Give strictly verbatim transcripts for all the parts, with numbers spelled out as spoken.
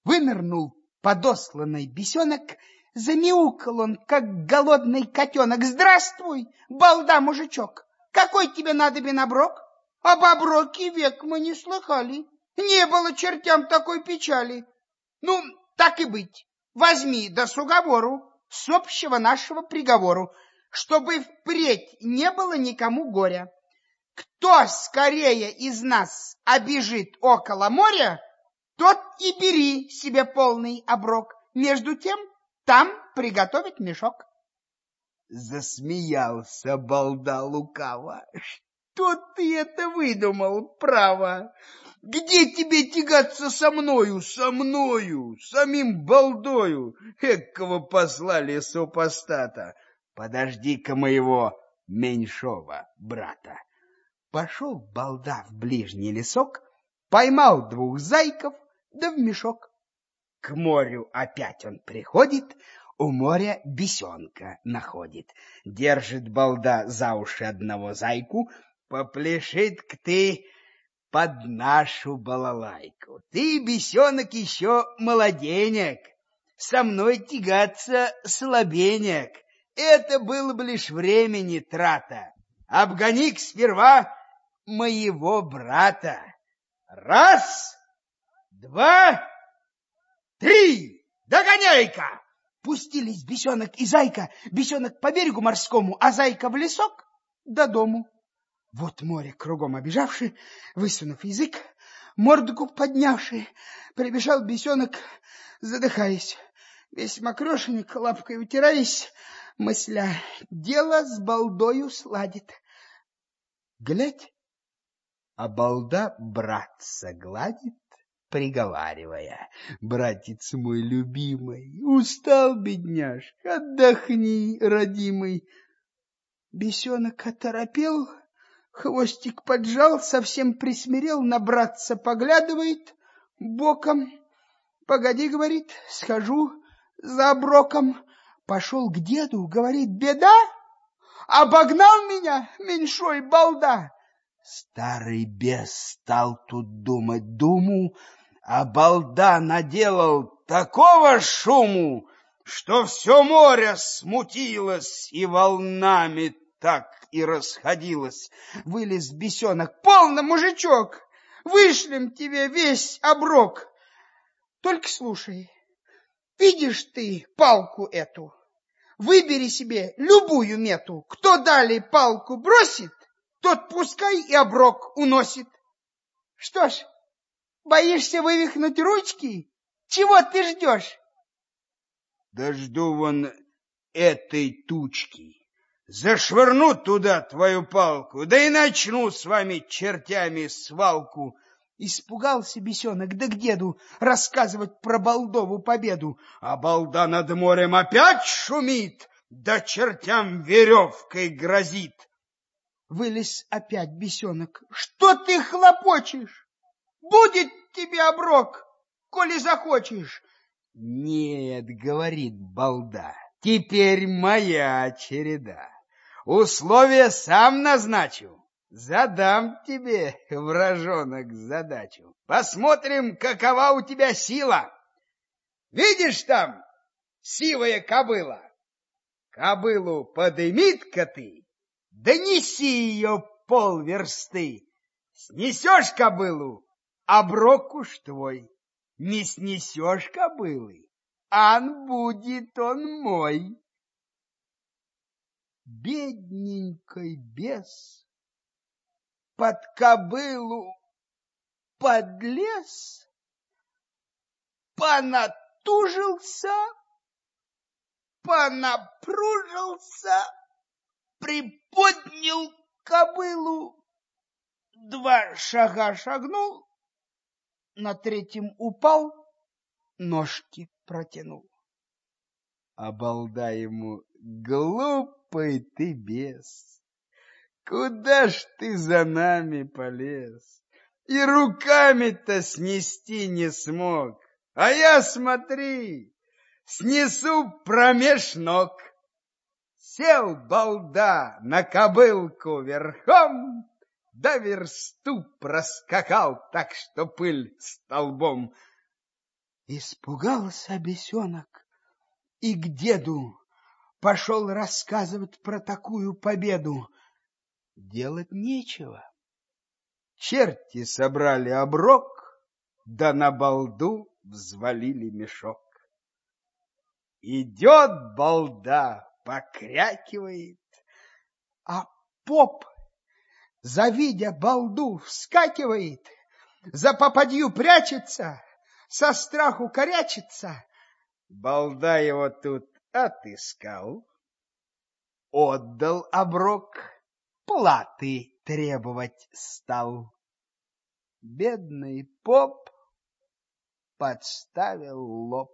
Вынырнул подосланный бесенок, замяукал он, как голодный котенок. Здравствуй, балда, мужичок! Какой тебе надобен оброк? Об оброке век мы не слыхали. Не было чертям такой печали. Ну, так и быть, возьми да с уговору, с общего нашего приговору, чтобы впредь не было никому горя. Кто скорее из нас обежит около моря, тот и бери себе полный оброк. Между тем там приготовить мешок. Засмеялся балда лукаво. Что ты это выдумал, право? Где тебе тягаться со мною, со мною, самим балдою? Экого послали супостата. Подожди-ка моего меньшого брата. Пошел балда в ближний лесок, поймал двух зайков, да в мешок. К морю опять он приходит, у моря бесенка находит. Держит балда за уши одного зайку, попляшит-ка ты под нашу балалайку. Ты, бесенок, еще молоденек, со мной тягаться слабенек. Это было бы лишь времени трата. Обгони-ка сперва моего брата. Раз, два, три, догоняй-ка! Пустились бесенок и зайка, бесенок по берегу морскому, а зайка в лесок до дому. Вот море кругом обежавши, высунув язык, мордку поднявши, прибежал бесенок, задыхаясь, весь мокрешенек, лапкой утираясь, мысля, дело с балдою сладит. Глядь, а балда братца гладит, приговаривая: братец мой любимый, устал, бедняжка, отдохни, родимый. Бесенок оторопел, хвостик поджал, совсем присмирел, на братца поглядывает боком. Погоди, говорит, схожу за оброком. Пошел к деду, говорит: беда, обогнал меня меньшой балда. Старый бес стал тут думать думу, а балда наделал такого шуму, что все море смутилось и волнами так и расходилось. Вылез бесенок: полно, мужичок, вышлем тебе весь оброк. Только слушай, видишь ты палку эту? Выбери себе любую мету. Кто далее палку бросит, тот пускай и оброк уносит. Что ж, боишься вывихнуть ручки? Чего ты ждешь? Да жду вон этой тучки. Зашвырну туда твою палку, да и начну с вами чертями свалку. Испугался бесенок, да к деду рассказывать про балдову победу. А балда над морем опять шумит, да чертям веревкой грозит. Вылез опять бесенок. Что ты хлопочешь? Будет тебе оброк, коли захочешь. Нет, говорит балда, теперь моя череда. Условия сам назначу. Задам тебе, вражонок, задачу. Посмотрим, какова у тебя сила. Видишь там сивая кобыла? Кобылу подымит-ка ты, да неси ее полверсты. Снесешь кобылу, оброк уж твой. Не снесешь кобылы, ан будет он мой. Бедненький бес под кобылу подлез, понатужился, понапружился, приподнял кобылу, два шага шагнул, на третьем упал, ножки протянул. А балда ему: глупый ты бес, куда ж ты за нами полез? И руками-то снести не смог, а я, смотри, снесу промеж ног. Сел балда на кобылку верхом, да версту проскакал так, что пыль столбом. Испугался бесенок и к деду пошел рассказывать про такую победу. Делать нечего. Черти собрали оброк, да на балду взвалили мешок. Идет балда, покрякивает, а поп, завидя балду, вскакивает, за попадью прячется, со страху корячится. Балда его тут отыскал, отдал оброк, платы требовать стал. Бедный поп подставил лоб.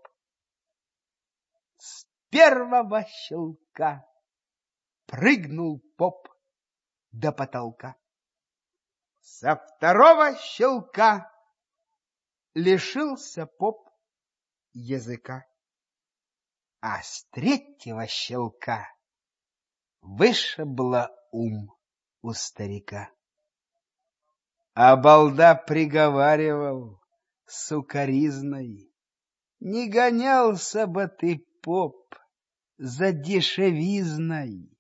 С первого щелка прыгнул поп до потолка. Со второго щелка лишился поп языка. А с третьего щелка вышибло ум у старика. А балда приговаривал сукоризной: не гонялся бы ты, поп, за дешевизной.